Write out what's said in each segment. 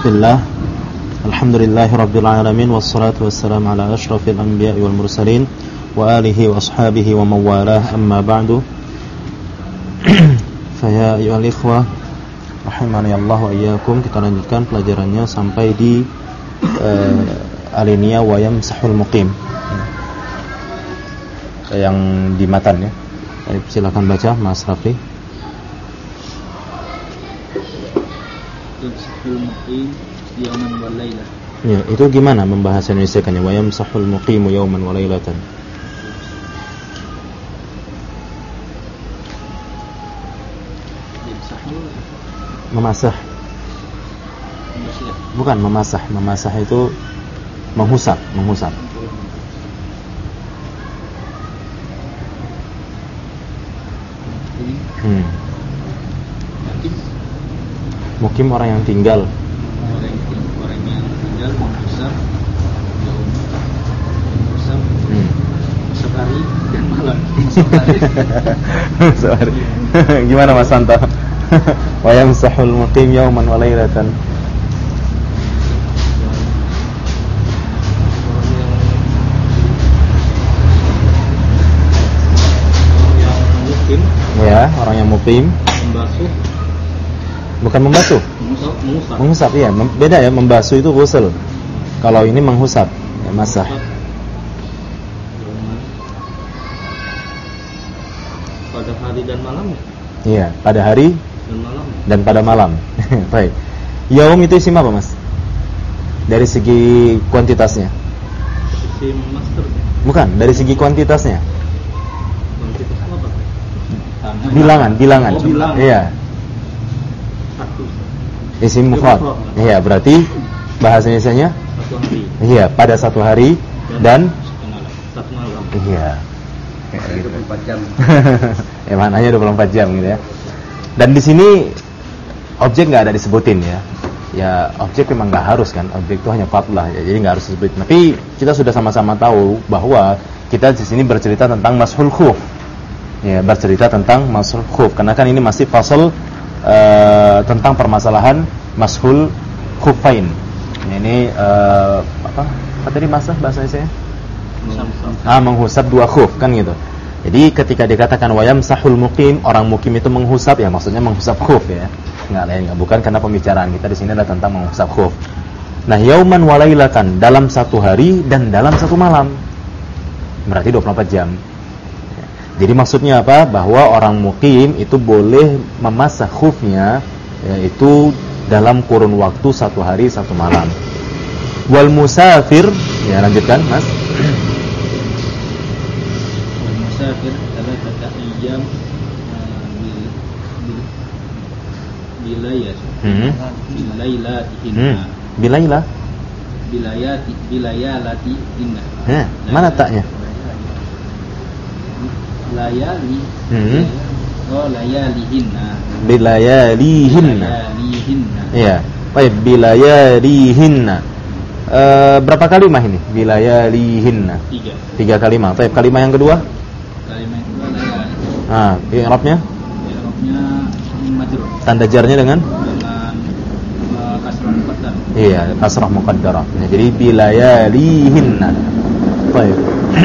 Bismillah. Alhamdulillahirabbil alamin wassalatu wassalamu ala asyrafil anbiya'i wal mursalin wa alihi wa ashabihi wa mawalah, amma ba'du. Fa ya ayyuhal ikhwah rahimani Allah wa iyyakum, kita lanjutkan pelajarannya sampai di alinea wa yamsahul muqim yang di matan ya. Silakan baca Mas Rafli. Ya, itu gimana membahasa Indonesia-kannya? Wa yamsahul muqimu yawman wa lailatan. Memasah. Bukan memasah. Memasah itu menghusap. Mukim orang yang tinggal. Orang yang tinggal menghusap hari dan malam. Gimana Mas Santo? Wa yamsahul muqim yawman wa lailatan. Ya, orang yang mukim membasuh. Bukan membasuh. Menghusap ya, beda ya, membasuh itu ghusl. Kalau ini menghusap, ya, masah. Pada hari dan malam. Iya, pada hari dan malam. Dan pada malam. Baik. Yaum itu isim apa, Mas? Dari segi kuantitasnya. Isim master. Bukan, dari segi kuantitasnya. Kuantitas apa? Bilangan. Iya. Isim mufrad. Iya, berarti bahasa Indonesianya satu hari. Iya, pada satu hari dan satu malam. Iya. 24 jam. Ya, maknanya 24 jam gitu ya. Dan di sini objek enggak ada disebutin ya. Ya, objek memang enggak harus kan. Objek itu hanya fadlah ya. Jadi enggak harus disebutin. Tapi kita sudah sama-sama tahu bahwa kita di sini bercerita tentang mashul khuf. Ya, bercerita tentang mashul khuf karena kan ini masih fasal tentang permasalahan mashul khufain. Ini apa tadi bahasa saya? Menghusap dua khuf kan gitu. Jadi ketika dikatakan wayam sahul muqim, orang mukim itu menghusap ya maksudnya menghusap khuf ya. Enggak lain enggak, bukan karena pembicaraan kita di sini adalah tentang menghusap khuf. Nah, yauman walailatan, dalam satu hari dan dalam satu malam. Berarti 24 jam. Jadi maksudnya apa? Bahwa orang mukim itu boleh memasah khufnya yaitu dalam kurun waktu satu hari satu malam. Wal musafir, ya lanjutkan Mas. Wal musafir adalah kata iyam bilayat. Bilayatihinna. Mana taknya? Layali. Oh, layalihinna. Bilayalihinna. Iya. Baik, bilayalihinna. Berapa kalimah ini? Bilayalihinna. 3 kalimah. Baik, kalimah yang kedua? Kalimah yang kedua layali. I'rabnya? I'rabnya majrur. Tanda jarnya dengan kasrah muqaddarah. Iya, kasrah muqaddarah. Nah, jadi bilayalihinna. Baik.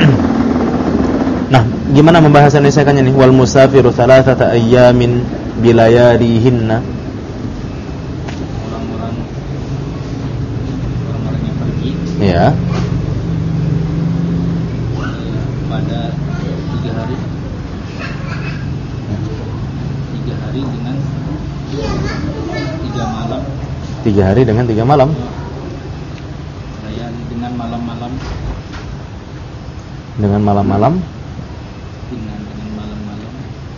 Nah, gimana membahas Indonesia-kannya nih? Wal musafiru thalathata ayyamin bilayalihinna. Orang-orang yang pergi. Ya. Pada 3 hari. 3 hari dengan 3 malam. 3 hari dengan 3 malam. Layali dengan malam-malam. Dengan malam-malam. Dengan malam-malam.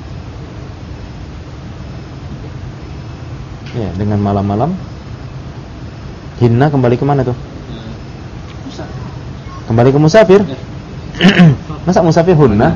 Ya, dengan malam-malam. Hinna kembali ke mana tuh? Musafir. Kembali ke musafir? Ya. Masa musafir hunna?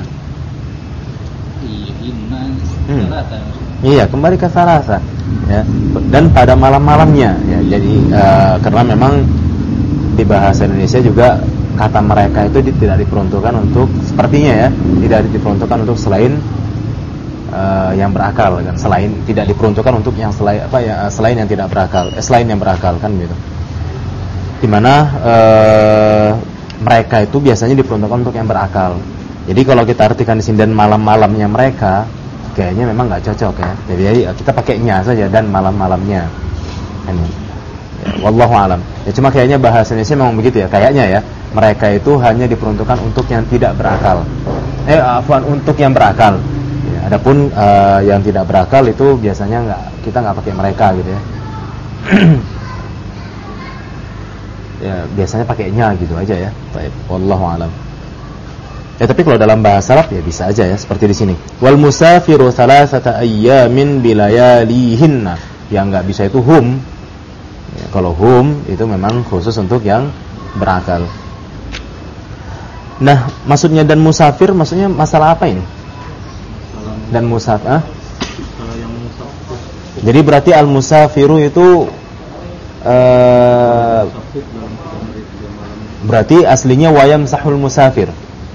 Iya, hinna. Iya, kembali ke salasa. Ya. Dan pada malam-malamnya. Ya, jadi karena memang di bahasa Indonesia juga kata mereka itu tidak diperuntukkan untuk sepertinya ya, tidak diperuntukkan untuk selain yang berakal kan, selain tidak diperuntukkan untuk yang selain yang tidak berakal, selain yang berakal kan gitu. Dimana mereka itu biasanya diperuntukkan untuk yang berakal. Jadi kalau kita artikan di sini dan malam-malamnya mereka, kayaknya memang nggak cocok ya. Jadi kita pakai nya saja, dan malam-malamnya. Ini. Ya, wallahu alam. Ya cuma kayaknya bahasanya sih memang begitu ya. Kayaknya ya, mereka itu hanya diperuntukkan untuk yang tidak berakal. Untuk yang berakal. Ya, adapun yang tidak berakal itu biasanya kita nggak pakai mereka gitu ya. Ya biasanya pakainya gitu aja ya. Baik, wallahu alam. Ya tapi kalau dalam bahasa Arab ya bisa aja ya, seperti di sini. Wal musafiru thalathata ayyamin bilayalihinna. Yang enggak bisa itu hum. Ya, kalau hum itu memang khusus untuk yang berakal. Nah, maksudnya dan musafir maksudnya masalah apa ini? Dan musafir, jadi berarti al-musafiru itu berarti aslinya wayam sahul musafir.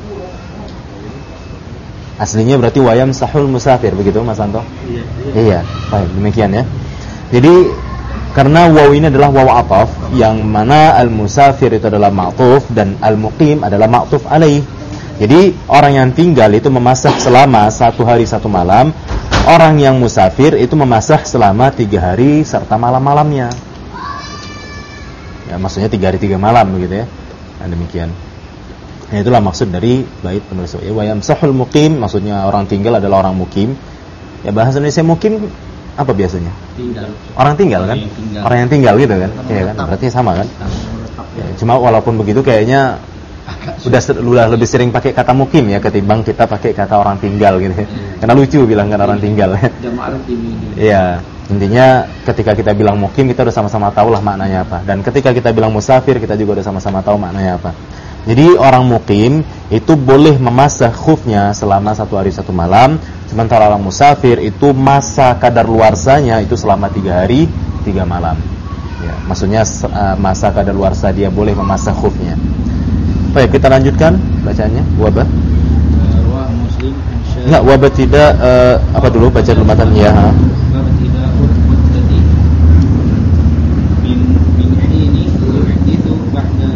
Aslinya berarti wayam sahul musafir, begitu Mas Anto? Iya. Baik, demikian ya. Jadi karena waw ini adalah waw ataf, yang mana al-musafir itu adalah ma'tuf dan al-muqim adalah ma'tuf alaih. Jadi orang yang tinggal itu memasak selama 1 hari 1 malam. Orang yang musafir itu memasak selama 3 hari serta malam-malamnya. Ya, maksudnya 3 hari 3 malam begitu ya. Nah, demikian. Nah, itulah maksud dari bait penulis. Ya, wa yamsahul muqim, maksudnya orang tinggal adalah orang mukim. Ya, bahasa Indonesia mukim apa biasanya? Tinggal. Orang tinggal kan? Orang yang tinggal gitu kan? Iya kan? Berarti sama kan? Ya, cuma walaupun begitu kayaknya udah lebih sering pakai kata mukim ya ketimbang kita pakai kata orang tinggal gitu ya. Karena lucu bilang kan orang tinggal. Iya. Intinya ketika kita bilang mukim kita udah sama-sama tahu lah maknanya apa. Dan ketika kita bilang musafir kita juga udah sama-sama tahu maknanya apa. Jadi orang mukim itu boleh memasah khufnya selama 1 hari 1 malam. Sementara orang musafir itu masa kadaluarsanya itu selama 3 hari 3 malam. Ya, maksudnya masa kadaluarsa dia boleh memasah khufnya. Baik, kita lanjutkan bacaannya. Wabah. Muslim. Enggak, wabah tidak apa dulu baca dulu matanya ya. Wabah tidak muddati min hini yuhdithu ba'da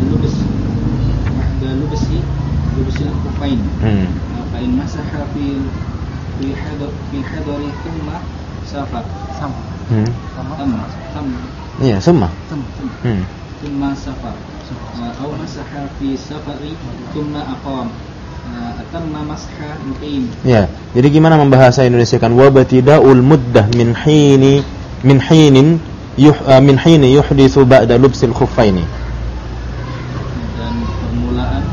lubsi al-kufain. Fa in masaha fi hadari thumma safa. Sama. Iya, sama. Thumma safa. Aw masaha fi safari thumma aqam. Atamma masha muqim. Ya, jadi gimana membahasa Indonesiakan wabatidaul muddah min hinin yuhditsu ba'da lubsil khuffaini. Dan permulaan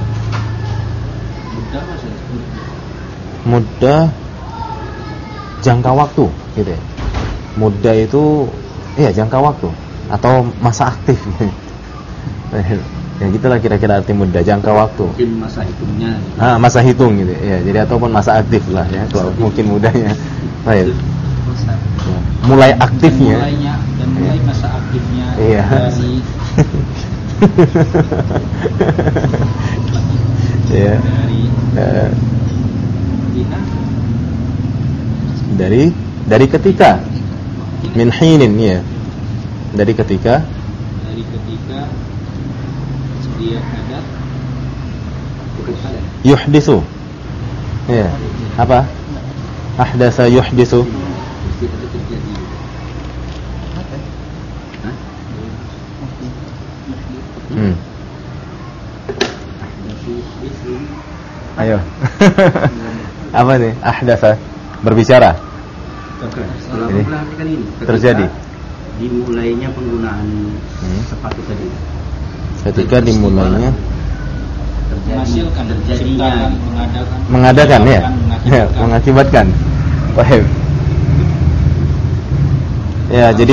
muddah jangka waktu gitu ya. Muddah itu iya jangka waktu atau masa aktif gitu. Ya gitulah kira-kira arti muddah, jangka waktu. Mungkin masa hitungnya. Masa hitung gitu ya. Jadi ataupun masa aktif lah ya kalau mungkin mudahnya. Baik. Ya. Mulai aktifnya. Mulai masa aktifnya. Iya. Dari ketika min hinin ya. Dari ketika dia hadat yuhditsu. Ya. Apa? Ahdatsa yuhditsu. Ayo. Apa nih? Ahdatsa berbicara. Ini terjadi. Dimulainya penggunaan sepatu tadi. Ketika dimulainya terjadinya mengadakan ya, mengakibatkan. Paham? Ya, jadi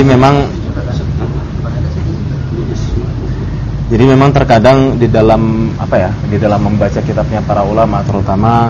memang terkadang di dalam apa ya, di dalam membaca kitabnya para ulama terutama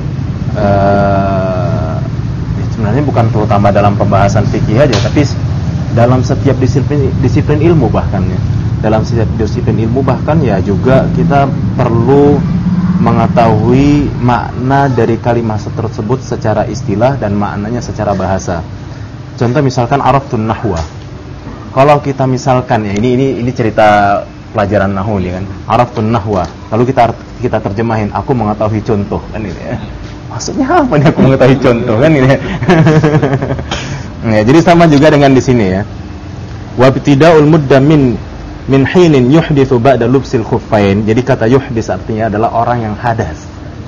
sebenarnya bukan terutama dalam pembahasan fikih aja, tapi dalam setiap disiplin ilmu bahkan ya. Dalam setiap disiplin ilmu bahkan ya juga kita perlu mengetahui makna dari kalimat tersebut secara istilah dan maknanya secara bahasa. Contoh misalkan araftun nahwa. Kalau kita misalkan ya ini cerita pelajaran nahwu ya kan. Araftun nahwa. Lalu kita terjemahin aku mengetahui contoh kan ini ya. Maksudnya apa nih aku mengetahui contoh kan ini. Ya, jadi sama juga dengan di sini ya. Wa ibtida'ul mudda min hinin yuhditsu ba'da lubsil khuffain. Jadi kata yuhdits artinya adalah orang yang hadas.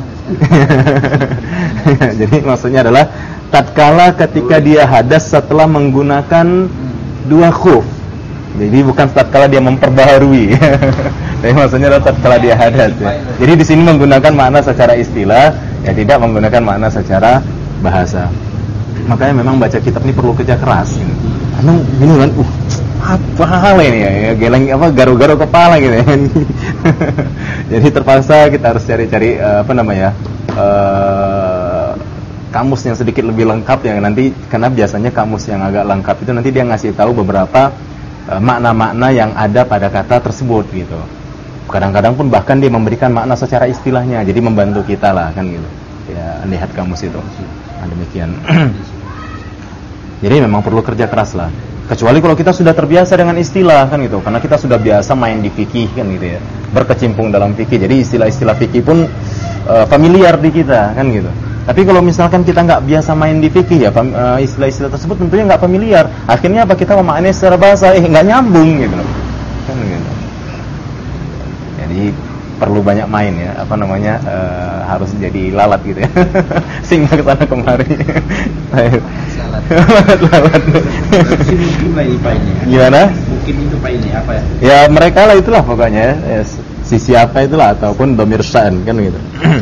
Jadi maksudnya adalah tatkala ketika dia hadas setelah menggunakan dua khuf. Jadi bukan tatkala dia memperbaharui. Tapi maksudnya adalah tatkala dia hadas ya. Jadi di sini menggunakan makna secara istilah, ya tidak menggunakan makna secara bahasa. Makanya memang baca kitab ini perlu kerja keras. Karena gini kan, apa hal ini ya, geleng apa garu-garu kepala gitu ya. Jadi terpaksa kita harus cari-cari kamus yang sedikit lebih lengkap ya nanti, karena biasanya kamus yang agak lengkap itu nanti dia ngasih tahu beberapa makna-makna yang ada pada kata tersebut gitu. Kadang-kadang pun bahkan dia memberikan makna secara istilahnya, jadi membantu kita lah kan gitu. Ya, lihat kamus itu. Nah, demikian. Jadi memang perlu kerja keras lah. Kecuali kalau kita sudah terbiasa dengan istilah kan gitu, karena kita sudah biasa main di fikih kan gitu ya, berkecimpung dalam fikih. Jadi istilah-istilah fikih pun familiar di kita kan gitu. Tapi kalau misalkan kita nggak biasa main di fikih ya, istilah-istilah tersebut tentunya nggak familiar. Akhirnya apa, kita memaknai secara bahasa nggak nyambung gitu kan gitu. Jadi perlu banyak main ya, harus jadi lalat gitu ya. Singgah ke sana kemari. Lalat. Gimana? Mungkin itu paine apa ya? Ya mereka lah itulah pokoknya ya, sisi apa itulah ataupun dhamir sya'an kan gitu.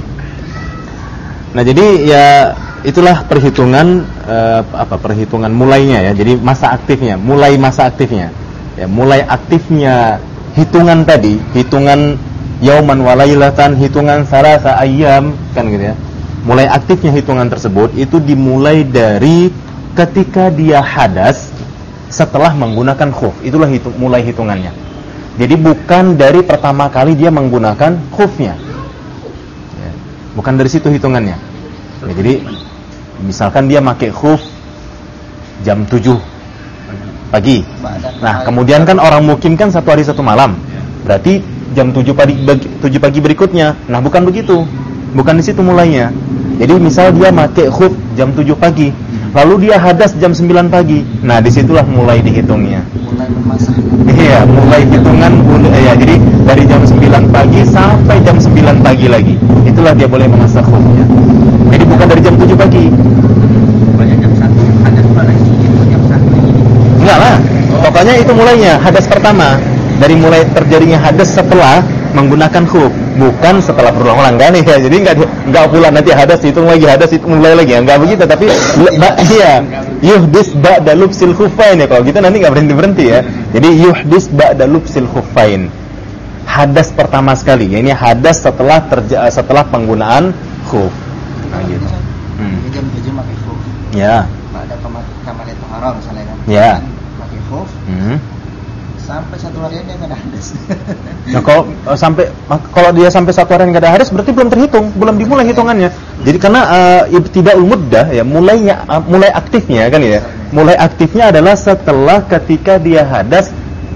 Nah, jadi ya itulah perhitungan perhitungan mulainya ya. Jadi masa aktifnya, mulai masa aktifnya. Ya, mulai aktifnya hitungan tadi, hitungan yauman walailatan, hitungan salasa ayyam kan gitu ya. Mulai aktifnya hitungan tersebut itu dimulai dari ketika dia hadas setelah menggunakan khuf. Itulah mulai hitungannya. Jadi bukan dari pertama kali dia menggunakan khufnya ya, bukan dari situ hitungannya ya. Jadi misalkan dia pakai khuf jam 7 pagi. Nah kemudian kan orang mukim kan 1 hari 1 malam, berarti jam 7 pagi berikutnya. Nah bukan begitu, bukan di situ mulainya. Jadi misal dia pakai khuf jam 7 pagi, lalu dia hadas jam 9 pagi. Nah disitulah mulai dihitungnya. Mulai memasak. Iya, mulai hitungan ya. Jadi dari jam 9 pagi sampai jam 9 pagi lagi, itulah dia boleh memasak khufnya. Jadi bukan dari jam 7 pagi. Pokoknya jam 1 hadas lagi, jam 1 lagi. Enggak lah. Pokoknya itu mulainya hadas pertama. Dari mulai terjadinya hadas setelah menggunakan khuf, bukan setelah berulang-ulang kali ya. Jadi enggak pula nanti hadas hitung lagi, hadas itu mulai lagi. Enggak begitu, tapi iya. Yuhdis ba'da lubsil khuffain ya. Kalau gitu nanti enggak berhenti-berhenti ya. Jadi yuhdis ba'da lubsil khuffain. Hadas pertama sekali. Ya, ini hadas setelah penggunaan khuf. Nah gitu. Jam 7 pakai khuf. Ya. Ada kamar taharah misalnya kan. Ya. Pakai khuf. Sampai 1 harian dia nggak ada hadas. Nah kalau dia sampai 1 harian nggak ada hadas, berarti belum terhitung, belum dimulai hitungannya. Jadi karena ibtida'ul muddah ya, mulai aktifnya kan ya. Mulai aktifnya adalah setelah ketika dia hadas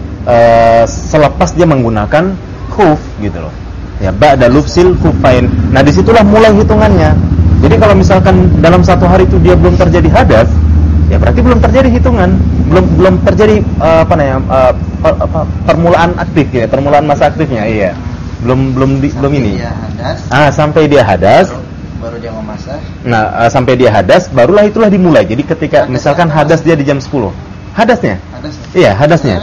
selepas dia menggunakan khuf gitu loh. Ya ba'da lubsil khuffain. Nah disitulah mulai hitungannya. Jadi kalau misalkan dalam 1 hari itu dia belum terjadi hadas, ya berarti belum terjadi hitungan, belum terjadi permulaan aktif ya, permulaan masa aktifnya. Iya. Belum ini. Dia hadas. Sampai dia hadas baru dia memasak. Nah, sampai dia hadas barulah itulah dimulai. Jadi ketika misalkan hadas dia di jam 10. Hadasnya? Iya, hadasnya.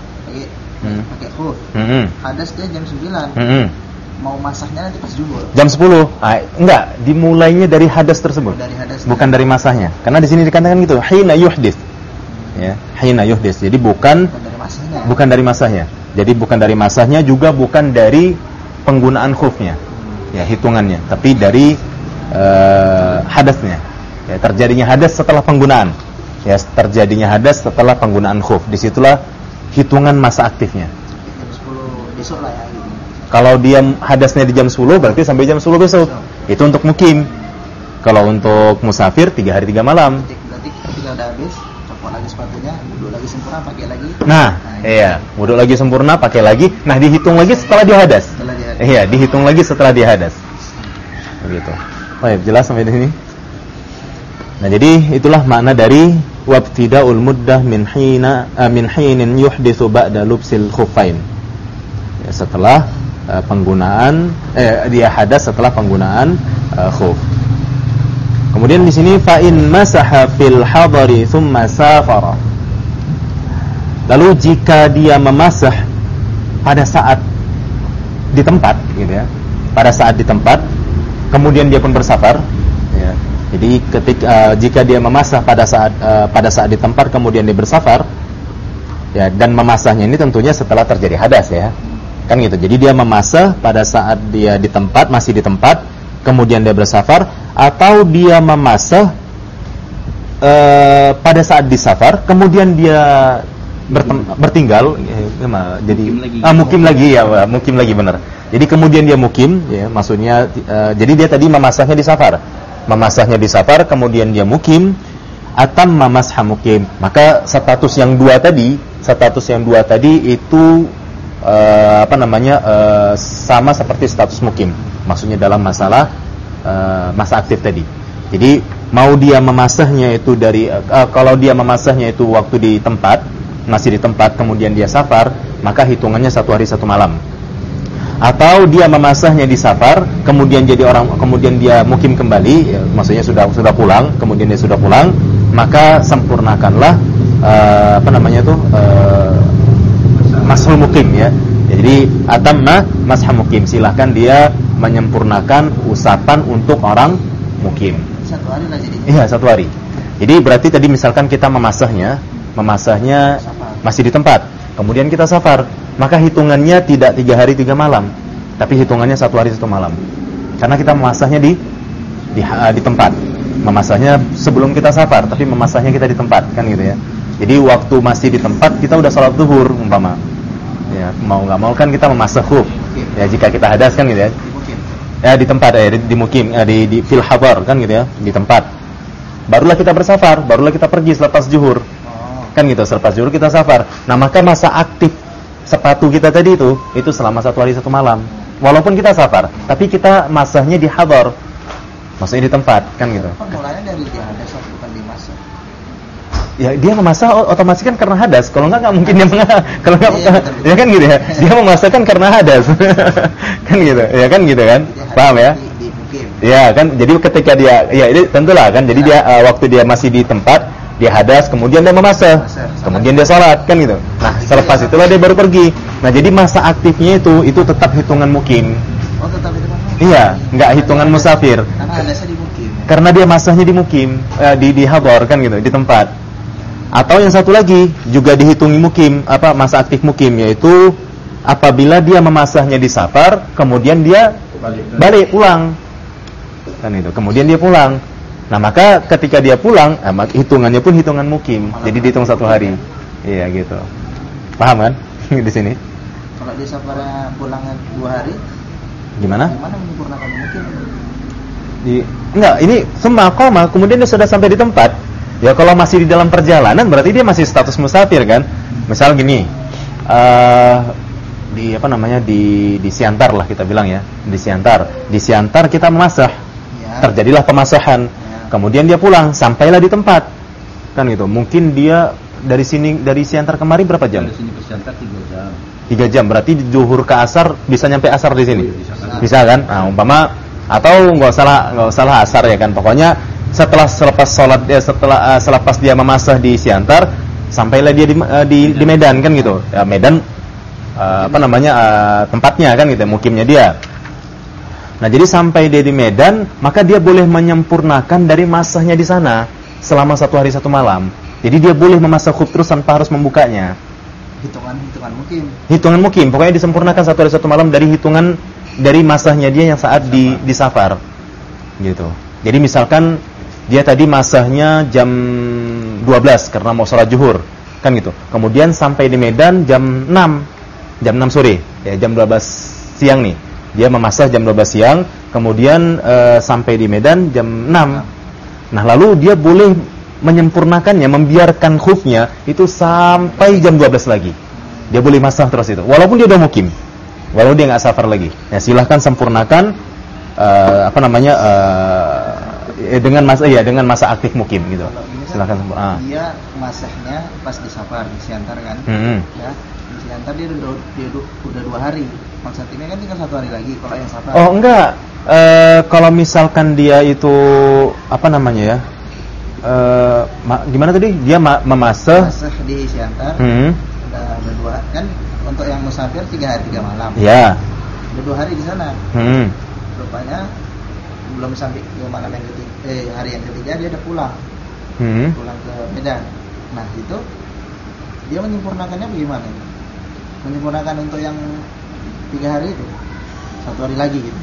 Pakai khuf. Hadas dia jam 9. Mau masaknya nanti pas zuhur. Jam 10. Enggak, dimulainya dari hadas tersebut. Dari hadas. Bukan dari masahnya. Karena di sini dikatakan gitu, hina yuhdis. Ya, hina yuhdis. Jadi bukan dari masahnya. Jadi bukan dari masahnya, juga bukan dari penggunaan khufnya. Ya, hitungannya, tapi dari hadasnya. Ya, terjadinya hadas setelah penggunaan. Ya, terjadinya hadas setelah penggunaan khuf. Disitulah hitungan masa aktifnya. Jam 10 besok lah ya. Kalau dia hadasnya di jam 10 berarti sampai jam 10 besok. Itu untuk mukim. Kalau untuk musafir 3 hari 3 malam. Berarti ketika udah habis, copot lagi sepatunya, wudhu lagi sempurna, pakai lagi. Nah, iya, wudhu lagi sempurna, pakai lagi. Nah, dihitung lagi setelah dia hadas. Iya, dihitung lagi setelah dia hadas. Begitu. Baik, jelas sampai di sini. Nah, jadi itulah makna dari wabtida'ul muddah min hinin yuhditsu ba'da lubsil khuffain. Ya, setelah penggunaan dia hadas setelah penggunaan khuf. Kemudian di sini fa in masaha fil hadari thumma safara. Lalu jika dia memasah pada saat di tempat gitu ya. Pada saat di tempat kemudian dia pun bersafar ya. Jadi jika dia memasah pada saat di tempat kemudian dia bersafar ya, dan memasahnya ini tentunya setelah terjadi hadas ya. Kan gitu. Jadi dia memasah pada saat dia di tempat, masih di tempat, kemudian dia bersafar, atau dia memasah pada saat di safar kemudian dia bertinggal jadi mukim lagi ya, mukim lagi benar. Jadi kemudian dia mukim ya, maksudnya jadi dia tadi memasahnya di safar. Memasahnya di safar kemudian dia mukim, atam mamasha mukim. Maka status yang dua tadi itu sama seperti status mukim. Maksudnya dalam masalah masa aktif tadi. Jadi mau dia memasahnya itu dari kalau dia memasahnya itu waktu di tempat, masih di tempat kemudian dia safar, maka hitungannya 1 hari 1 malam. Atau dia memasahnya di safar, kemudian kemudian dia mukim kembali, ya, maksudnya sudah pulang, kemudian dia sudah pulang, maka sempurnakanlah mashul mukim ya. Jadi atamma mashal mukim, silahkan dia menyempurnakan usapan untuk orang mukim. 1 hari lah jadi. Iya, 1 hari. Jadi berarti tadi misalkan kita memasahnya masih di tempat, kemudian kita safar, maka hitungannya tidak 3 hari 3 malam, tapi hitungannya 1 hari 1 malam. Karena kita memasahnya di tempat. Memasahnya sebelum kita safar, tapi memasahnya kita di tempat, kan gitu ya. Jadi waktu masih di tempat kita udah salat zuhur umpama. Ya, mau enggak mau kan kita memasah khuf. Ya, jika kita hadas kan gitu ya. Ya di tempat di mukim, di fil hadar kan gitu ya, di tempat. Barulah kita bersafar, barulah kita pergi selepas zuhur. Kan gitu, selepas zuhur kita safar. Nah, maka masa aktif sepatu kita tadi itu selama 1 hari 1 malam. Walaupun kita safar, tapi kita masahnya di hadar. Maksudnya di tempat, kan gitu. Permulaannya dari dia hadas bukan di masa. Ya dia memasah otomatis kan karena hadas. Kalau enggak mungkin dia kalau enggak ya kan gitu ya. Dia memasah kan karena hadas. Kan gitu. Ya kan gitu kan. Paham ya? Ya kan, jadi ketika dia ini tentulah kan. Jadi dia waktu dia masih di tempat, dia hadas, kemudian dia memasah, kemudian dia sholat, kan gitu. Nah, selepas itulah dia baru pergi. Nah, jadi masa aktifnya itu tetap hitungan mukim. Oh, tetap hitungan mukim. Iya, enggak hitungan musafir. Karena hadasnya di mukim. Karena dia masahnya di mukim, di hadar kan gitu, di tempat. Atau yang satu lagi juga dihitungi mukim, masa aktif mukim, yaitu apabila dia memasahnya di safar, kemudian dia balik pulang, kan itu. Kemudian dia pulang. Nah, maka ketika dia pulang, hitungannya pun hitungan mukim. Jadi dihitung 1 hari. Iya gitu. Paham kan? Di sini. Kalau dia safarnya pulangnya 2 hari, gimana menyempurnakan mukim? Enggak, ini semua koma, kemudian dia sudah sampai di tempat. Ya kalau masih di dalam perjalanan berarti dia masih status musafir kan. Misal gini, di Siantar lah kita bilang ya, di Siantar kita memasah, terjadilah pemasahan, kemudian dia pulang, sampailah di tempat, kan gitu. Mungkin dia dari Siantar kemari berapa jam? Dari sini ke Siantar 3 jam. 3 jam, berarti di zuhur ke asar bisa nyampe asar di sini, bisa kan? Nah umpama atau nggak salah asar ya kan, pokoknya selepas sholat selepas dia memasah di Siantar, sampailah dia di Medan kan gitu ya, Medan tempatnya kan gitu, mukimnya dia. Nah jadi sampai dia di Medan, maka dia boleh menyempurnakan dari masahnya di sana selama 1 hari 1 malam. Jadi dia boleh memasah khuf terus tanpa harus membukanya. Hitungan mukim, pokoknya disempurnakan 1 hari 1 malam dari masahnya dia yang saat di safar gitu. Jadi misalkan dia tadi masahnya jam 12 karena mau sholat zuhur, kan gitu. Kemudian sampai di Medan jam 6 sore, ya jam 12 siang nih. Dia memasah jam 12 siang, kemudian sampai di Medan jam 6. Nah, lalu dia boleh menyempurnakannya, membiarkan khufnya itu sampai jam 12 lagi. Dia boleh masah terus itu, walaupun dia udah mukim, walaupun dia nggak safar lagi. Ya, silahkan sempurnakan dengan masa aktif mukim gitu. Silahkan sempurnakan. Dia masahnya pas di safar, di Siantar kan? Ya, di Siantar dia udah 2 hari. Maksudnya kan tinggal 1 hari lagi kalau yang safar. Oh enggak, kalau misalkan dia itu gimana tadi? Dia memasah di Siantar. Udah 2 kan, untuk yang musafir 3 hari 3 malam. Iya. Udah 2 hari di sana. Rupanya belum sampai ke malam yang ketiga, hari yang ketiga dia udah pulang. Pulang ke Medan. Nah, itu dia menyempurnakannya bagaimana? Menyempurnakan untuk yang 3 hari itu 1 hari lagi gitu.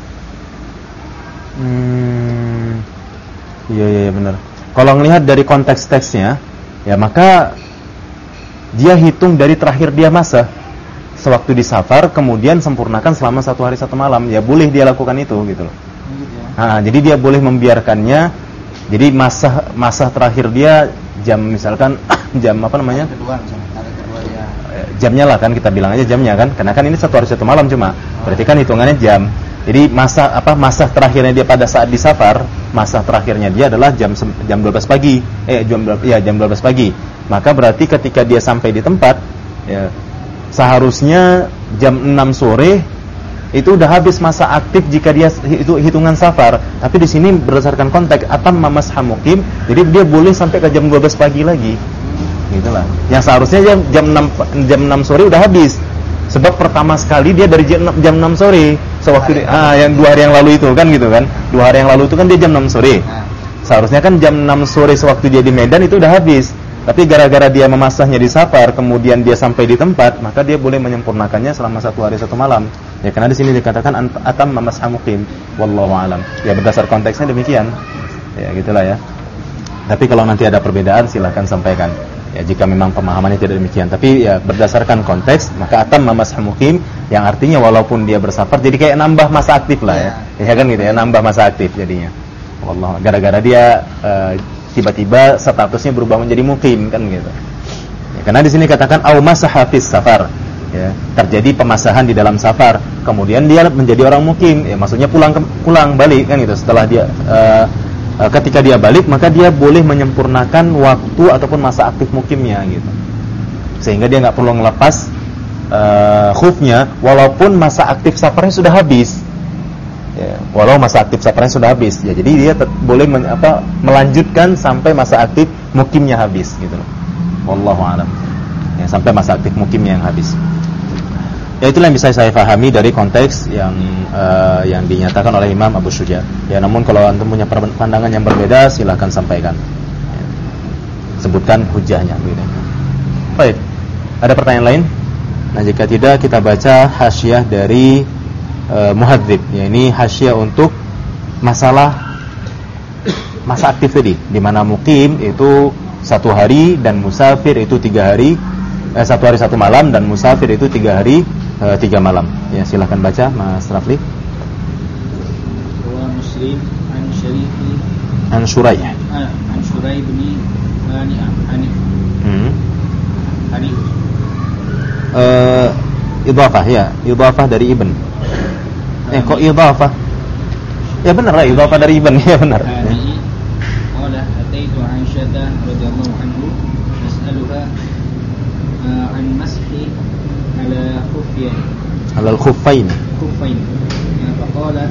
Iya benar. Kalau ngelihat dari konteks teksnya, ya maka dia hitung dari terakhir dia masah sewaktu di safar, kemudian sempurnakan selama 1 hari 1 malam. Ya boleh dia lakukan itu gitu loh. Jadi dia boleh membiarkannya. Jadi masa terakhir dia jam misalkan jam kedua dia. Jamnya lah kan, kita bilang aja jamnya kan, karena kan ini 1 hari 1 malam cuma. Berarti kan hitungannya jam. Jadi masa terakhirnya dia pada saat di safar, masa terakhirnya dia adalah jam 12 pagi. Jam 12 pagi. Maka berarti ketika dia sampai di tempat, ya seharusnya jam 6 sore itu udah habis masa aktif jika dia hitungan safar. Tapi di sini berdasarkan konteks atamma masha mukim, jadi dia boleh sampai ke jam 12 pagi lagi. Gitulah. Yang seharusnya jam 6 sore udah habis. Sebab pertama sekali dia dari jam 6 sore sewaktu yang 2 hari yang lalu itu kan gitu kan. 2 hari yang lalu itu kan dia jam 6 sore. Seharusnya kan jam 6 sore sewaktu dia di Medan itu udah habis. Tapi gara-gara dia memasahnya di safar, kemudian dia sampai di tempat, maka dia boleh menyempurnakannya selama 1 hari 1 malam. Ya karena di sini dikatakan atam masha mukim, wallahu alam. Ya berdasar konteksnya demikian. Ya gitulah ya. Tapi kalau nanti ada perbedaan silahkan sampaikan. Ya jika memang pemahamannya tidak demikian, tapi ya berdasarkan konteks, maka atam masha mukim yang artinya walaupun dia bersafar jadi kayak nambah masa aktif lah ya. Ya kan gitu ya, nambah masa aktif jadinya. Wallah, gara-gara dia tiba-tiba statusnya berubah menjadi mukim kan gitu. Ya, karena di sini katakan au masaha fis safar. Ya, terjadi pemasahan di dalam safar, kemudian dia menjadi orang mukim. Ya, maksudnya pulang balik kan gitu. Setelah dia ketika dia balik, maka dia boleh menyempurnakan waktu ataupun masa aktif mukimnya gitu. Sehingga dia nggak perlu ngelepas khufnya walaupun masa aktif safarnya sudah habis. Ya, walau masa aktif safarnya sudah habis. Ya, jadi dia boleh melanjutkan sampai masa aktif mukimnya habis gitu loh. Wallahu a'lam. Ya, sampai masa aktif mukimnya yang habis. Ya itulah yang bisa saya pahami dari konteks yang dinyatakan oleh Imam Abu Syuja. Ya namun kalau antum punya pandangan yang berbeda silahkan sampaikan. Ya. Sebutkan hujahnya gitu. Baik. Ada pertanyaan lain? Nah, jika tidak kita baca hasyiah dari Muhadzib. Ya ini hasyiah untuk masalah masa aktif tadi, di mana mukim itu 1 hari dan musafir itu 3 hari. 1 hari 1 malam dan musafir itu 3 hari 3 malam. Ya silahkan baca Mas Rafli. Wa Muslim an Syarifi an Syurai bin Hanif. Hanif. Idhafah ya, idhafah dari Ibn. Kok idhafah? Ya benar lah, idhafah dari Ibn. Ya benar. Qala ataitu Aisyah radhiyallahu anhu nas'aluha an mashi ala khuffayn ala al-khuffayn ya faqalat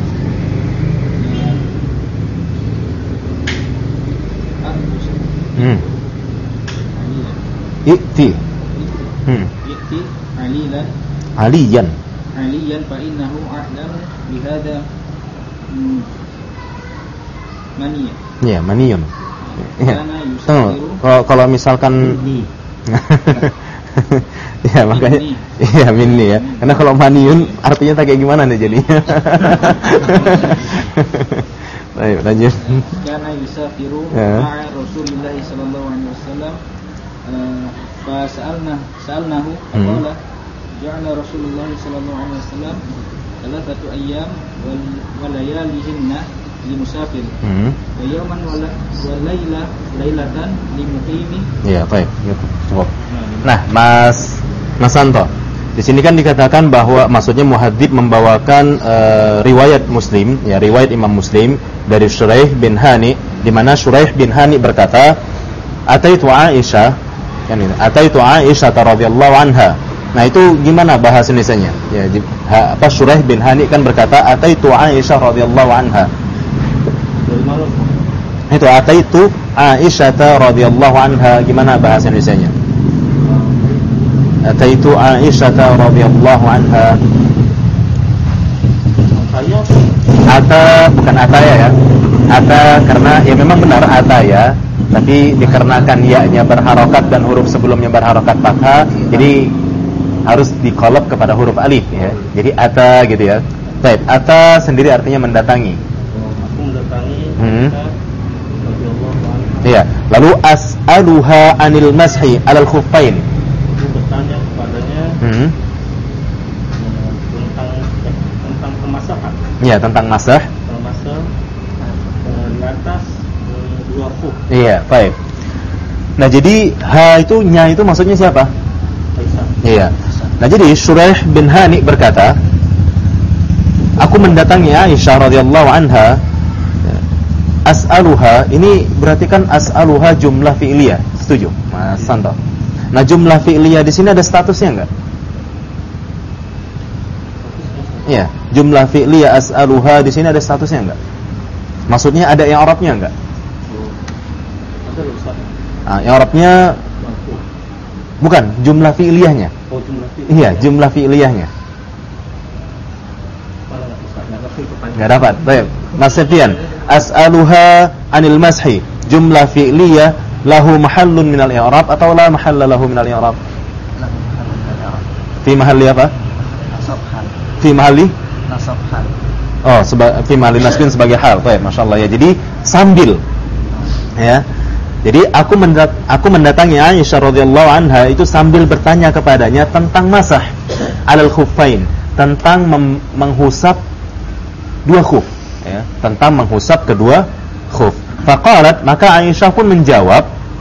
I'ti aliyan fa innahu a'lam bihadza maniyah. Ya, maniyun. Kalau misalkan ya makanya iya minni ya. Karena kalau maniyun artinya tak kayak gimana nih jadinya. Baik, lanjut. Karena yusafiru ma'a Rasulullah sallallahu alaihi wasallam fa sa'alnahu qala ja'ala Rasulullah sallallahu alaihi wasallam thalathatu ayyam wa layalihinna limusafir. Wa yawman wa lailatan limuqimi. Iya, baik. Cukup. Nah, Mas Santo, di sini kan dikatakan bahwa maksudnya muhadzib membawakan riwayat Muslim, ya riwayat Imam Muslim dari Shuraih bin Hani, di mana Shuraih bin Hani berkata, "Ataitu Aisyah," kan ini, "Ataitu Aisyah radhiyallahu anha." Nah, itu gimana bahasa Indonesianya? Ya, apa Shuraih bin Hani kan berkata, "Ataitu Aisyah radhiyallahu anha." Itu ataitu Aisyah radhiyallahu anha, gimana bahasa Indonesianya? Ataitu Aisyah radhiyallahu anha. Ata bukan ataya ya. Ata karena ya memang benar ataya, tapi dikarenakan ya-nya berharokat dan huruf sebelumnya berharokat fathah, jadi harus dikolab kepada huruf alif ya. Jadi ata gitu ya. Baik, ata sendiri artinya mendatangi. Aku mendatangi. Iya. Lalu as'aluha anil mashi 'alal khuffain. Aku bertanya kepadanya tentang pemasahan. Iya, tentang masah. Masah di atas dua khuf. Iya, baik. Nah, jadi ha itu nya itu maksudnya siapa? Aisyah. Iya. Nah, jadi Shuraih bin Hani berkata, aku mendatangi Aisyah radhiyallahu anha. As'aluha, ini berarti kan as'aluha jumlah fi'liyah. Setuju, Mas Santo? Nah, jumlah fi'liyah di sini ada statusnya enggak? Iya, jumlah fi'liyah as'aluha di sini ada statusnya enggak? Maksudnya ada i'rabnya enggak? Ada Ustaz. Ah, i'rabnya bukan jumlah fi'liyahnya. Oh, jumlah fi'liyah. Iya, jumlah fi'liyahnya. Enggak dapat. Baik, Mas Setian. As'aluha anil mashi, jumlah fi'liyah lahu mahallun minal i'rab atau la mahalla lahu minal i'rab? Fi mahalli apa? Nasabhan. Fi mahalli? Nasabhan. Oh, fi mahalli nasbin sebagai hal. Baik, masyaallah ya. Jadi sambil ya. Jadi aku mendatangi Aisyah radhiyallahu anha itu sambil bertanya kepadanya tentang masah 'alal khuffain, tentang menghusap dua khuf. Ya, tentang menghusap kedua khuf. Faqalat, maka Aisyah pun menjawab,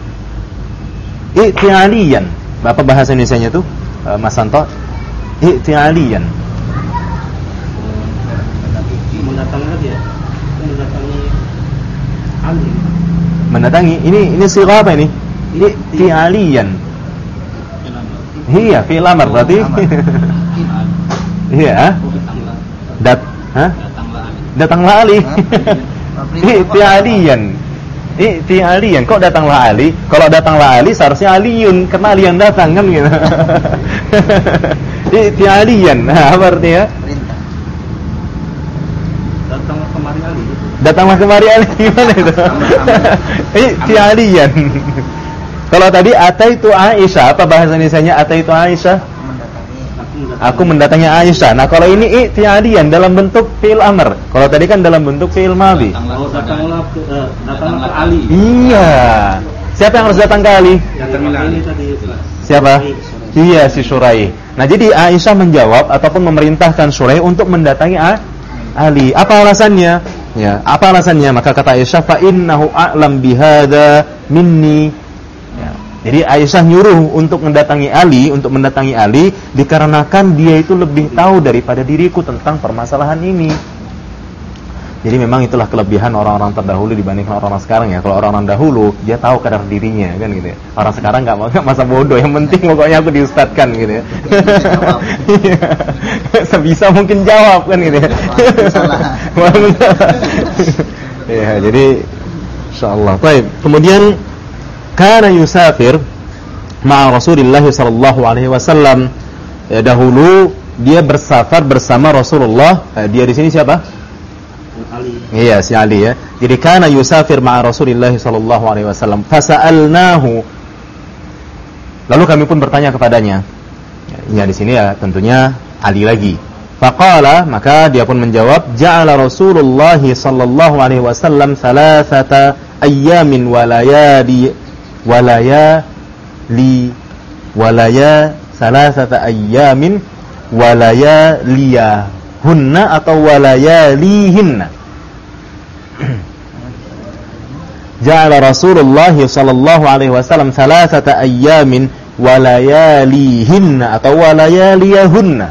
i'tialiyan. Apa bahasa Indonesianya itu, Mas Santo? I'tialiyan. Mendatangi lagi ya. Mendatangi Ali. Mendatangi. Ini sigha apa ini? I'tialiyan. Iya, fi'il amr berarti. Iya. Datanglah Ali. I'tialiyan. Kok datanglah Ali? Kalau datanglah Ali seharusnya Aliyun, karena Ali yang datang kan gitu. I'tialiyan. Nah, apa artinya? Perintah. Datanglah kemari Ali. Datanglah kemari Ali, gimana itu? I'tialiyan. Kalau tadi ataitu Aisyah, apa bahasa Indonesianya ataitu Aisyah? Aku mendatangi Aisyah. Nah, kalau ini i'tialiyan dalam bentuk fi'il amr. Kalau tadi kan dalam bentuk fi'il madhi. Datanglah ke Ali. Iya. Siapa yang harus datang ke Ali? Datanglah Ali tadi. Siapa? Iya, si Shuraih. Nah, jadi Aisyah menjawab ataupun memerintahkan Shuraih untuk mendatangi Ali. Apa alasannya? Ya, apa alasannya? Maka kata Aisyah, fa innahu a'lam bihadza minni. Ya. Jadi Aisyah nyuruh untuk mendatangi Ali dikarenakan dia itu lebih tahu daripada diriku tentang permasalahan ini. Jadi memang itulah kelebihan orang-orang terdahulu dibandingkan orang-orang sekarang ya. Kalau orang-orang dahulu dia tahu kadar dirinya kan gitu ya. Orang sekarang enggak masa bodoh, yang penting pokoknya aku diustadkan gitu ya. Sebisa mungkin jawab kan gitu ya. Ya, jadi insyaallah. Baik. Kemudian kana yusafir ma'a Rasulillah sallallahu alaihi wasallam. Ya, dahulu dia bersafar bersama Rasulullah. Dia di sini siapa? Ali. Iya, si Ali ya. Jadi kana yusafir ma'a Rasulillah sallallahu alaihi wasallam. Fasa'alnahu. Lalu kami pun bertanya kepadanya. Ya, di sini ya tentunya Ali lagi. Faqala, maka dia pun menjawab, ja'ala Rasulullah sallallahu alaihi wasallam thalathata ayyamin walaya salasata ayyamin walayaliya hunna atau walayalihinna. Ja'ala Rasulullah sallallahu alaihi wasallam salasata ayyamin walayalihinna atau walayaliyahunna.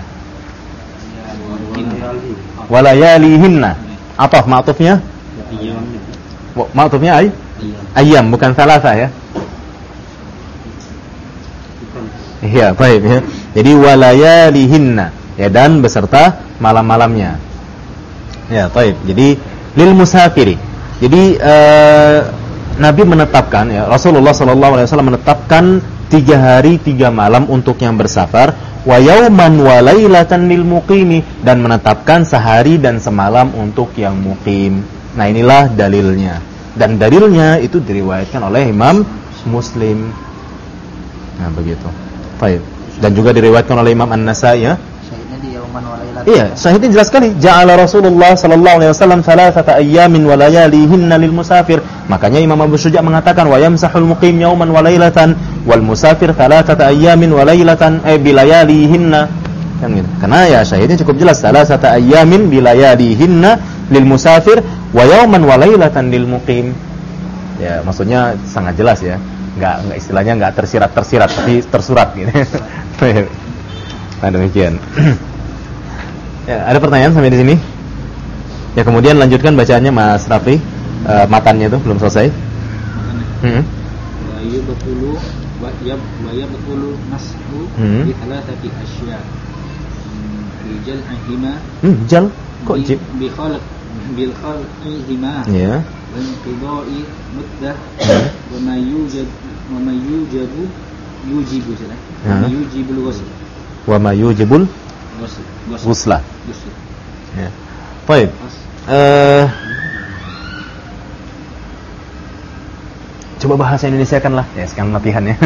Walayalihinna. Apa ma'tufnya? Ma'tufnya ayyam bukan salasa ya. Iya, baik ya. Jadi walayalihinna ya, dan beserta malam-malamnya. Ya, baik. Jadi lil musafiri. Jadi Nabi menetapkan ya, Rasulullah sallallahu alaihi wasallam menetapkan 3 hari 3 malam untuk yang bersafar, wa yauman wa lailatan lil muqimi, dan menetapkan sehari dan semalam untuk yang muqim. Nah, inilah dalilnya. Dan dalilnya itu diriwayatkan oleh Imam Muslim. Nah, begitu. Baik. Dan juga diriwayatkan oleh Imam An-Nasa'i ya. Syahidnya di yauman wa lailatan. Iya, syahidnya jelas sekali. Ja'ala Rasulullah sallallahu alaihi wasallam salasata ayyamin wa layalihinna lil musafir. Makanya Imam Abu Syuja' mengatakan wa yamsahul muqim yauman wa lailatan wal musafir salasata ayyamin wa lailatan bilayalihinna. Kan gitu. Karena ya syahidnya cukup jelas, salasata ayyamin bilayalihinna lil musafir wa yauman wa lailatan lil muqim. Ya, maksudnya sangat jelas ya. Enggak istilahnya enggak tersirat tapi tersurat gitu. Nah, demikian. Ya, ada pertanyaan sampai di sini? Ya, kemudian lanjutkan bacaannya Mas Rafi. Matannya itu belum selesai. Wa yabtulu nasbu bi thalathati asya. Rijal ahima. Jal kok jib? Bi khalq bil khalqihima. Ya. Wa inqidai muddah wa ma yujibu salah. Wa yujibul ghusl. Wa ma yujibul ghusla. Ya. Baik. Coba bahasa Indonesia kan lah. Ya, sekarang latihannya.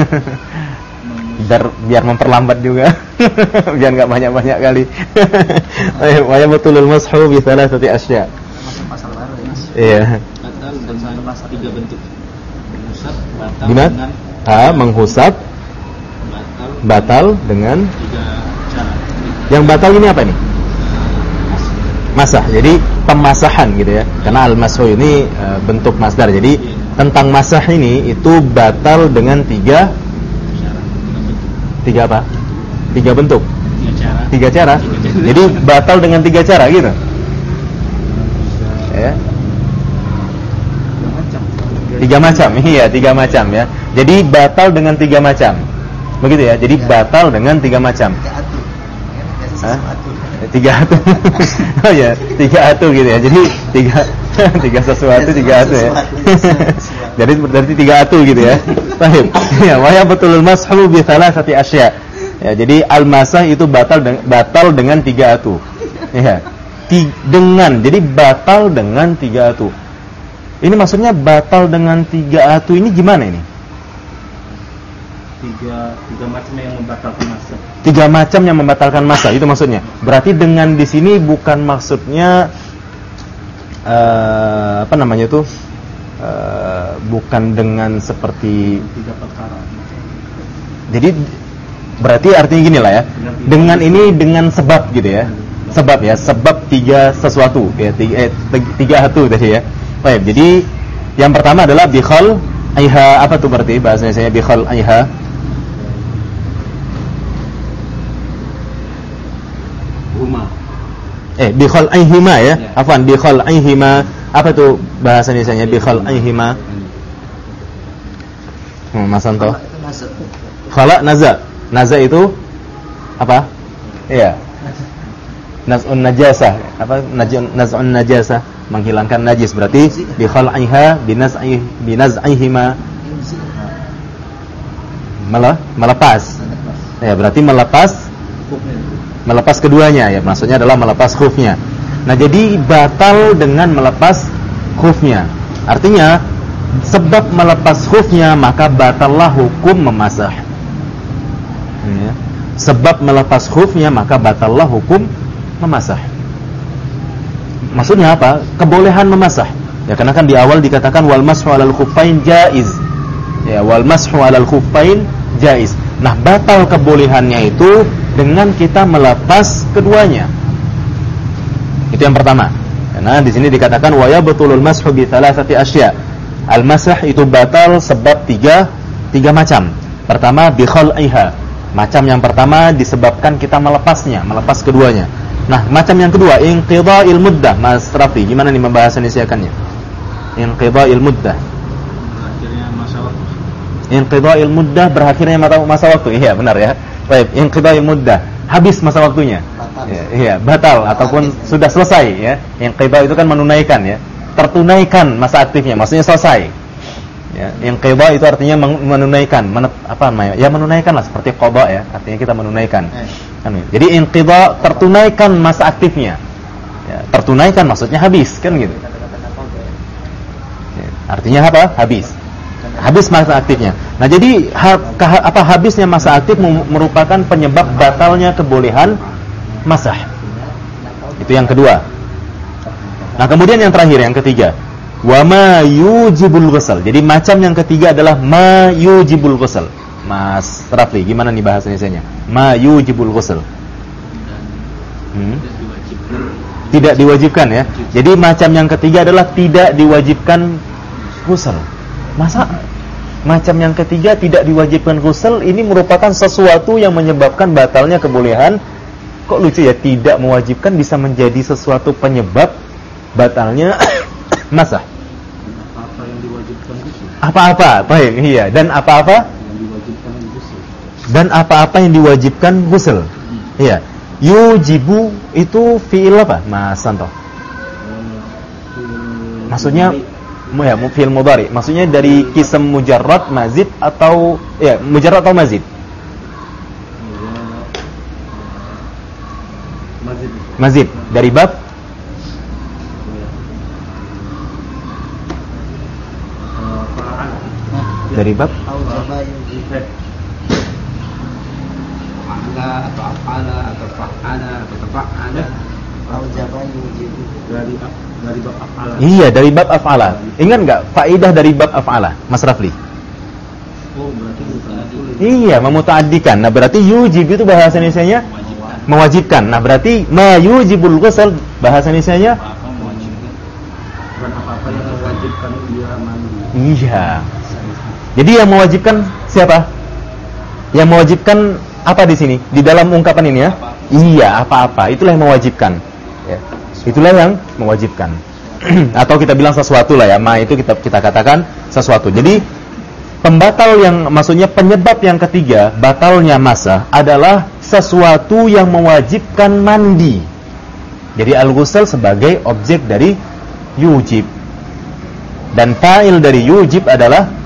Biar memperlambat juga. Biar enggak banyak-banyak kali. Wa yabtulul mashu bi thalathati asya. Pasal baru ya, Mas. Iya. Batal dengan 3 bentuk. Menghusap, batal Gimana? dengan Menghusap batal dengan 3 cara. yang batal ini apa nih? Masah. Jadi pemasahan gitu ya. Karena al-mashu ini bentuk masdar. Jadi tentang masah ini itu batal dengan 3 apa? 3 bentuk. 3 cara. Jadi batal dengan 3 cara gitu. Ya. 3 macam. Iya, 3 macam ya. Jadi batal dengan 3 macam. Begitu ya. Jadi batal dengan 3 macam. 3 atu. Oh ya, 3 atu gitu ya. Jadi 3 sesuatu 3 atu ya. Jadi berarti 3 atu gitu ya. Baik. Ya, wa yabtulul mashu bi thalathati asya. Ya, jadi al-masah itu batal dengan 3 atu. Ya. Jadi batal dengan 3 atu. Ini maksudnya batal dengan 3 atu ini gimana ini? 3 macam yang membatalkan masa. 3 macam yang membatalkan masa, itu maksudnya. Berarti dengan di sini bukan maksudnya apa namanya itu? Bukan dengan seperti 3 perkara. Jadi berarti artinya gini lah ya. Dengan ini dengan sebab gitu ya. Sebab ya, sebab 3 sesuatu ya, 3 hatu tadi ya. Baik, jadi yang pertama adalah bikhal aiha. Apa tuh berarti bahasanya saya bikhal aiha? Bikhal aihima ya. Afwan, bikhal aihima. Apa tuh bahasa Indonesianya bikhal aihima? Mas Santo. Khala naza. Naza itu apa? Iya. Naz'un najasah. Apa? Naz'un najasah, menghilangkan najis. Berarti bikhal aiha binaz'ihima. Melepas. Ya, berarti melepas keduanya ya, maksudnya adalah melepas khufnya. Nah, jadi batal dengan melepas khufnya. Artinya sebab melepas khufnya maka batallah hukum memasah. Ya. Sebab melepas khufnya maka batallah hukum memasah. Maksudnya apa? Kebolehan memasah. Ya, karena kan di awal dikatakan wal mashu 'alal khuffain jaiz. Ya, wal mashu 'alal khuffain jaiz. Nah, batal kebolehannya itu dengan kita melepas keduanya. Itu yang pertama. Karena di sini dikatakan wa yabtulul mashu bi thalathati asya. Al-masah itu batal sebab tiga macam. Pertama bi khal'iha. Macam yang pertama disebabkan kita melepas keduanya. Nah, macam yang kedua inqidha'il muddah. Mas Rafi, gimana nih membahas inisiakannya? Inqidha'il muddah. Akhirnya masa waktu. Inqidha'il muddah berakhirnya masa waktu. Iya, benar ya. Baik, inqidha'il muddah, habis masa waktunya. Iya, batal ataupun sudah selesai ya. Inqidha' itu kan menunaikan ya. Tertunaikan masa aktifnya, maksudnya selesai. Ya, inqidha' itu artinya menunaikan, ya menunaikan lah seperti qada ya, artinya kita menunaikan. Kan. Jadi inqidha' tertunaikan masa aktifnya. Ya, tertunaikan maksudnya habis, kan gitu. Ya, artinya apa? Habis masa aktifnya. Nah, jadi habisnya masa aktif merupakan penyebab batalnya kebolehan masah. Itu yang kedua. Nah, kemudian yang terakhir, yang ketiga, wa ma yujibul ghusl. Jadi macam yang ketiga adalah ma yujibul ghusl. Mas Rafli, gimana nih bahasa Indonesianya? Ma yujibul ghusl. Tidak diwajibkan ya. Jadi macam yang ketiga adalah tidak diwajibkan ghusl. Masa macam yang ketiga tidak diwajibkan ghusl ini merupakan sesuatu yang menyebabkan batalnya kebolehan. Kok lucu ya, tidak mewajibkan bisa menjadi sesuatu penyebab batalnya masah. Apa yang diwajibkan ghusl? Apa-apa, baik, iya. Dan apa-apa? Yang diwajibkan ghusl. Dan apa-apa yang diwajibkan ghusl. Iya. Yujibu itu fi'il apa, Mas Santo? Maksudnya ya, fi'il mudhari. Maksudnya dari kisam mujarrad, mazid atau ya, mujarrad atau mazid? Mazid dari bab dari bab fa'ala atau af'ala atau fa'ala atau tafa'ala atau jaba yujibu dari bab af'ala. Iya, dari bab af'ala. Ingat enggak faidah dari bab af'ala, Mas Rafli? Oh, berarti bukan. Iya, memutaaddikan. Nah, berarti yujib itu bahasa Indonesianya mewajibkan. Nah, berarti ma yujibul ghusl bahasa Indonesianya Mewajibkan. Dan apa-apa yang mewajibkan dia mandi. iya. Jadi yang mewajibkan siapa? Yang mewajibkan apa di sini? Di dalam ungkapan ini ya? Iya, apa-apa. Itulah yang mewajibkan. Ya. Itulah yang mewajibkan. Atau kita bilang sesuatu lah ya. Ma itu kita katakan sesuatu. Jadi pembatal yang maksudnya penyebab yang ketiga batalnya masah adalah sesuatu yang mewajibkan mandi. Jadi al-ghusl sebagai objek dari yujib. Dan fa'il dari yujib adalah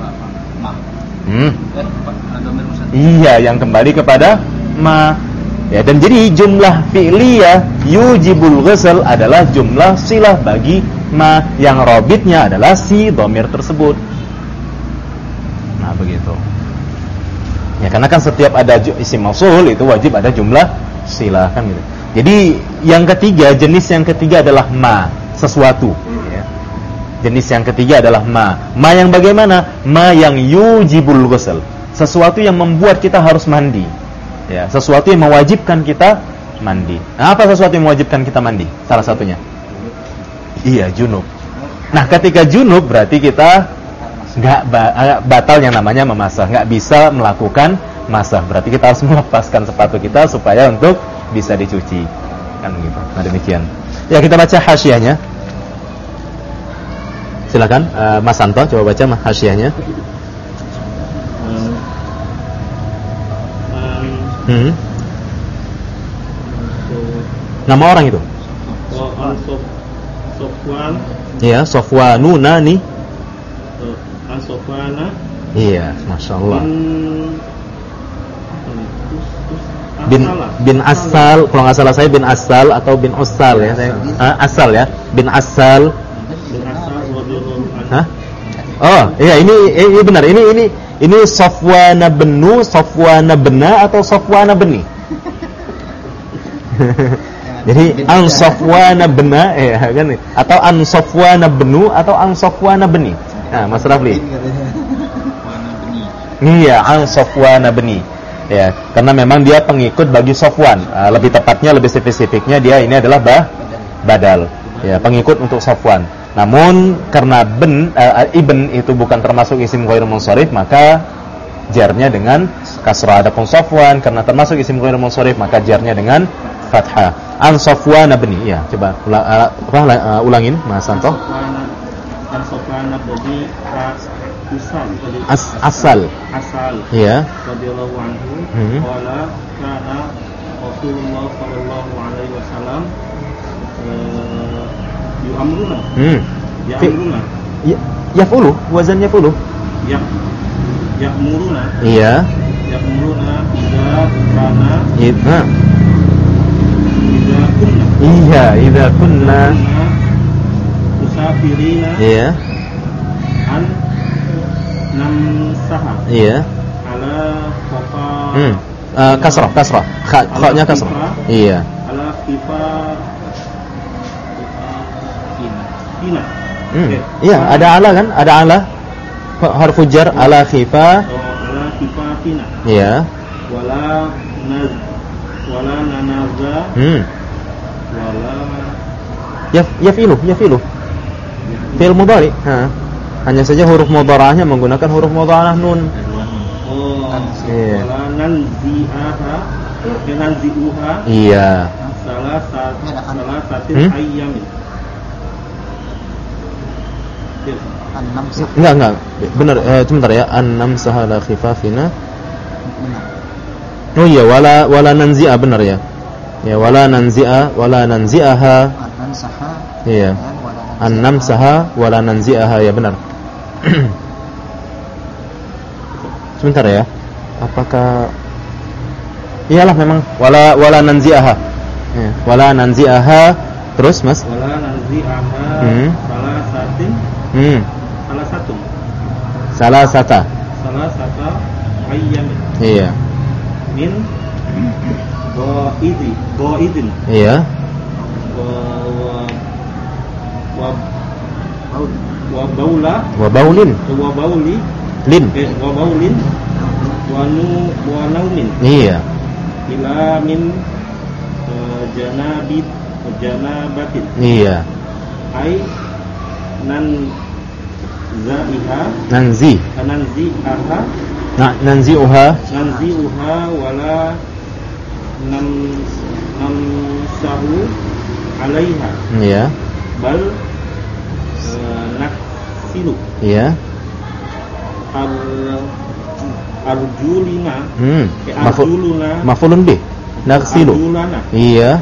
iya, yang kembali kepada ma. Ya, dan jadi jumlah fi'liyah yujibul ghusl adalah jumlah silah bagi ma yang robitnya adalah si dhamir tersebut. Nah, begitu. Ya, karena kan setiap ada isim mausul itu wajib ada jumlah silah kan gitu. Jadi yang ketiga, jenis yang ketiga adalah ma, sesuatu ya. Jenis yang ketiga adalah ma. Ma yang bagaimana? Ma yang yujibul ghusl. Sesuatu yang membuat kita harus mandi. Ya, sesuatu yang mewajibkan kita mandi. Nah, apa sesuatu yang mewajibkan kita mandi? Salah satunya. Iya, junub. Nah, ketika junub berarti kita batal yang namanya memasah, nggak bisa melakukan masah. Berarti kita harus melepaskan sepatu kita supaya untuk bisa dicuci. Kan gitu. Nah, demikian. Ya, kita baca hasyiahnya. Silakan Mas Santo coba baca hasyiahnya. Nama orang itu? Sofwan. Iya, Sofwanuna nih. Sofwana. Iya, Masya Allah. Bin Asal, kalau nggak salah saya bin Asal atau bin Usal ya. Asal ya, bin Asal. Hah? Oh, iya ini benar. Ini Sofwana benu, Sofwana bena atau Sofwana beni? Jadi an Sofwana bena kan, atau an Sofwana benu atau an Sofwana beni. Nah, Mas Rafli. Iya, an Sofwana beni. Ya, karena memang dia pengikut bagi Sofwan. Lebih tepatnya, lebih spesifiknya dia ini adalah badal, ya, pengikut untuk Safwan. Namun karena ibn itu bukan termasuk isim ghairu munsharif, maka jarnya dengan kasrah. Adapun Safwan karena termasuk isim ghairu munsharif, maka jarnya dengan fathah. An Safwan ibni, ya, coba ulangin Mas Santo. An Safwan ibni Asal. Ya. Radhiyallahu anhu qala kana Rasulullah sallallahu alaihi wasallam yu'amruna. Ya'muruna. Yaf'ulu, wazan yaf'ulu. Ya'muruna. Iya. Ya'muruna idza kana. Idza kunna. Iya, idza kunna musafirina. Iya. An namsaha. Iya. Ala faqa. Kasrah. Kha-nya kasrah. Iya. Ala khifa. Iya, ada ala kan? Ada ala. Harfu jar ala khifa. Ala khifatina. Iya. Wala nanaza. Wala yafilu. Fi'il mudhari. Hanya saja huruf mudhara'ahnya menggunakan huruf mudhara'ah nun. Iya. Wala nanzi'uha. Iya. Salah satu ayyamin. Enggak. Benar, sebentar ya. An-nam sahala khifafina. Oh iya, wala nanzi'a, benar ya. Ya, wala nanzi'aha. Iya. An-nam saha wala nanzi'aha, ya benar. Sebentar ya. Apakah iyalah memang wala nanzi'aha. Ya, wala nanzi'aha. Terus, Mas? Wala nanzi'aha. Salah satu ayyamin. Iya. Min Go'idin. Iya. Wa baulin. Wa naumin. Iya. Ila min janabatin. Iya. Ai nanzi'uha wala namsahu alaiha. Iya. Bal naksilu. Iya. Arjulina. Maf'ulun bih. Naksilu. Iya.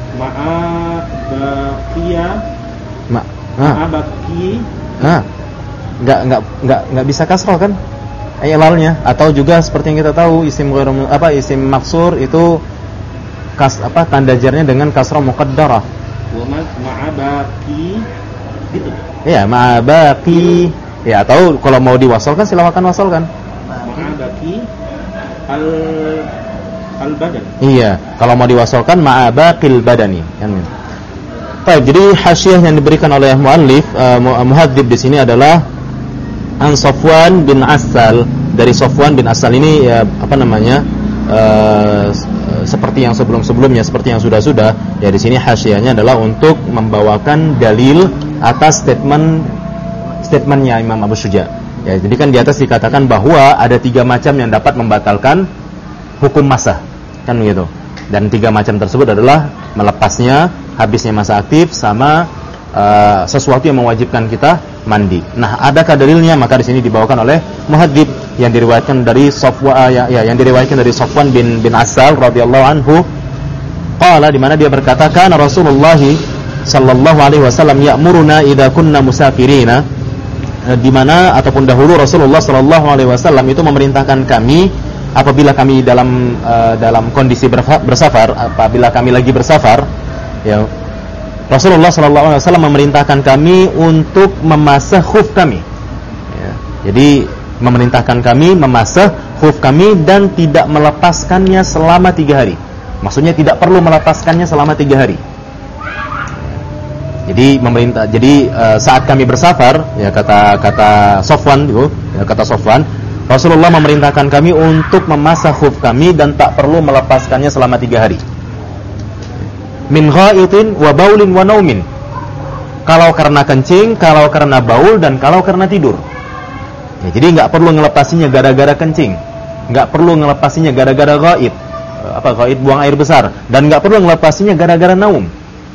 Enggak bisa kasrah kan? Ilalnya, atau juga seperti yang kita tahu isim maksur itu tanda jarnya dengan kasrah muqaddarah. Ma'abaki gitu. Iya, ma'abaki. Ya, atau kalau mau diwasalkan silakan wasalkan. Ma'abaki al-badan. Iya, kalau mau diwasalkan ma'abaqil badani. Baik, jadi hasyiah yang diberikan oleh muallif muhadzib di sini adalah An Safwan bin Asal. Dari Safwan bin Asal ini ya, seperti yang sebelum-sebelumnya, seperti yang sudah-sudah. Ya, di sini hasyiahnya adalah untuk membawakan dalil atas statementnya Imam Abu Syuja. Ya, jadi kan di atas dikatakan bahwa ada 3 macam yang dapat membatalkan hukum masa, kan begitu. Dan 3 macam tersebut adalah melepasnya, habisnya masa aktif, sama sesuatu yang mewajibkan kita mandi. Nah, adakah dalilnya? Maka di sini dibawakan oleh muhadzib yang diriwayatkan dari Safwan bin Asal radhiyallahu anhu. Qala, di mana dia berkata, kana Rasulullah sallallahu alaihi wasallam ya'muruna idza kunna musafirina. Di mana ataupun dahulu Rasulullah sallallahu alaihi wasallam itu memerintahkan kami apabila kami dalam kondisi bersafar, apabila kami lagi bersafar, ya, Rasulullah SAW memerintahkan kami untuk memasah khuf kami. Ya, jadi memerintahkan kami memasah khuf kami dan tidak melepaskannya selama 3 hari. Maksudnya tidak perlu melepaskannya selama 3 hari. Jadi saat kami bersafar, ya kata Safwan itu, ya kata Safwan, Rasulullah memerintahkan kami untuk memasah khuf kami dan tak perlu melepaskannya selama 3 hari. min ghaitin wa baulin wa naumin. Kalau karena kencing, kalau karena baul, dan kalau karena tidur. Ya, jadi nggak perlu ngelepasinya gara-gara kencing, nggak perlu ngelepasinya gara-gara ghaid, ghaid buang air besar, dan nggak perlu ngelepasinya gara-gara naum.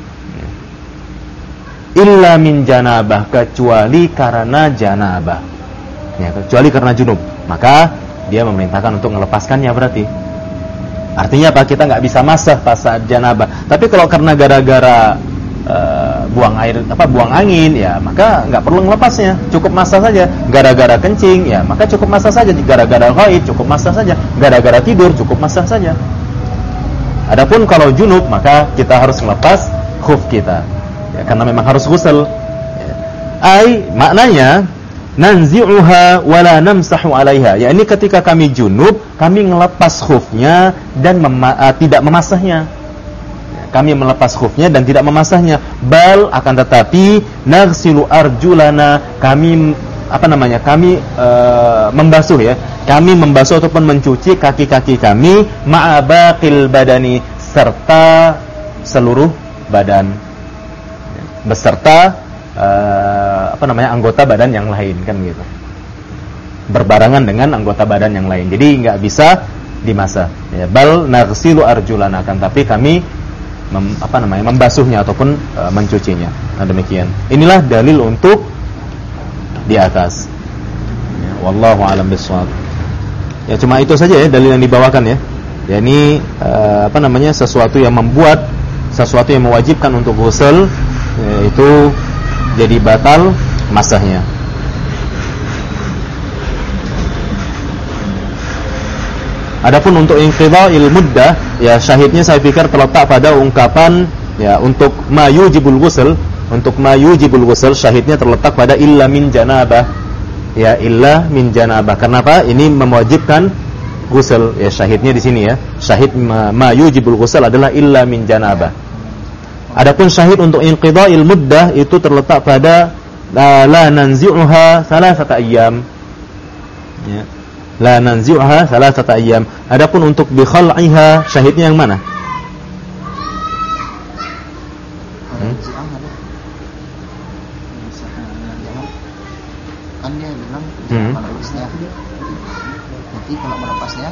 Illa min janabah, kecuali karena janabah. Ya, kecuali karena junub, maka dia memerintahkan untuk melepaskannya berarti. Artinya apa? Kita nggak bisa masah pas saat janabah. Tapi kalau karena gara-gara buang angin, ya maka nggak perlu melepasnya, cukup masah saja. Gara-gara kencing, ya maka cukup masah saja. Gara-gara ghaid, cukup masah saja. Gara-gara tidur, cukup masah saja. Adapun kalau junub, maka kita harus melepas khuf kita, ya, karena memang harus ghusl. Maknanya nanzi'uha wala namsahu 'alaiha. Ya, ini ketika kami junub, kami ngelepas khufnya dan tidak memasahnya. Kami melepas khufnya dan tidak memasahnya. Bal, akan tetapi naghsilu arjulana, kami kami membasuh, ya. Kami membasuh ataupun mencuci kaki-kaki kami ma'abaqil badani, serta seluruh badan, beserta anggota badan yang lain, kan gitu. Berbarengan dengan anggota badan yang lain. Jadi nggak bisa dimasah, ya. Bal naghsilu arjulana, akan tapi kami membasuhnya ataupun mencucinya. Nah, demikian. Inilah dalil untuk di atas. Ya, wallahu a'lam bishawab. Ya, cuma itu saja ya dalil yang dibawakan, ya. Ya, ini sesuatu yang mewajibkan untuk ghusl, itu jadi batal masahnya. Adapun untuk inqidha'il muddah, ya syahidnya saya pikir terletak pada ungkapan, ya, untuk ma yujibul ghusl. Untuk ma yujibul ghusl, syahidnya terletak pada illa min janabah. Ya, illa min janabah. Kenapa? Ini mewajibkan ghusl. Ya, syahidnya di sini, ya. Syahid ma yujibul ghusl adalah illa min janabah. Adapun syahid untuk inqidha'il muddah itu terletak pada la nanzi'uha thalathata ayyam. Ya. La nanzi'uha thalathata ayyam. Adapun untuk bi khal'iha, syahidnya yang mana? Kan dia bilang melepasnya. Nanti kalau melepasnya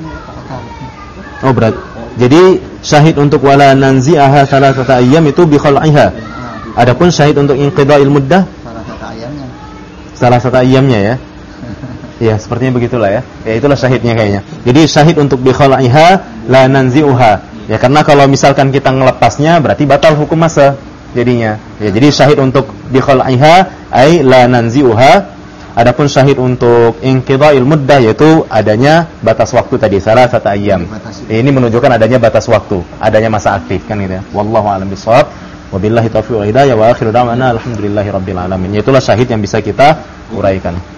berat. Jadi syahid untuk wala nanzi'aha thalathata ayyam itu bi khal'iha. Adapun syahid untuk inqidha'il muddah thalathata ayyamnya, ya. Ya, sepertinya begitulah, ya. Ya, itulah syahidnya kayaknya. Jadi syahid untuk bi khal'iha la nanzi'uha. Ya, karena kalau misalkan kita ngelepasnya berarti batal hukum masah jadinya. Ya, jadi syahid untuk bi khal'iha ai la nanzi'uha. Adapun syahid untuk inqidha'il muddah yaitu adanya batas waktu tadi, salasata ayyam. Ini menunjukkan adanya batas waktu, adanya masa aktif, kan gitu, ya. Wallahu a'lam bishawab. Wabillahi taufiq wal hidayah wa akhiru da'wana alhamdulillahirabbil alamin. Itulah syahid yang bisa kita uraikan.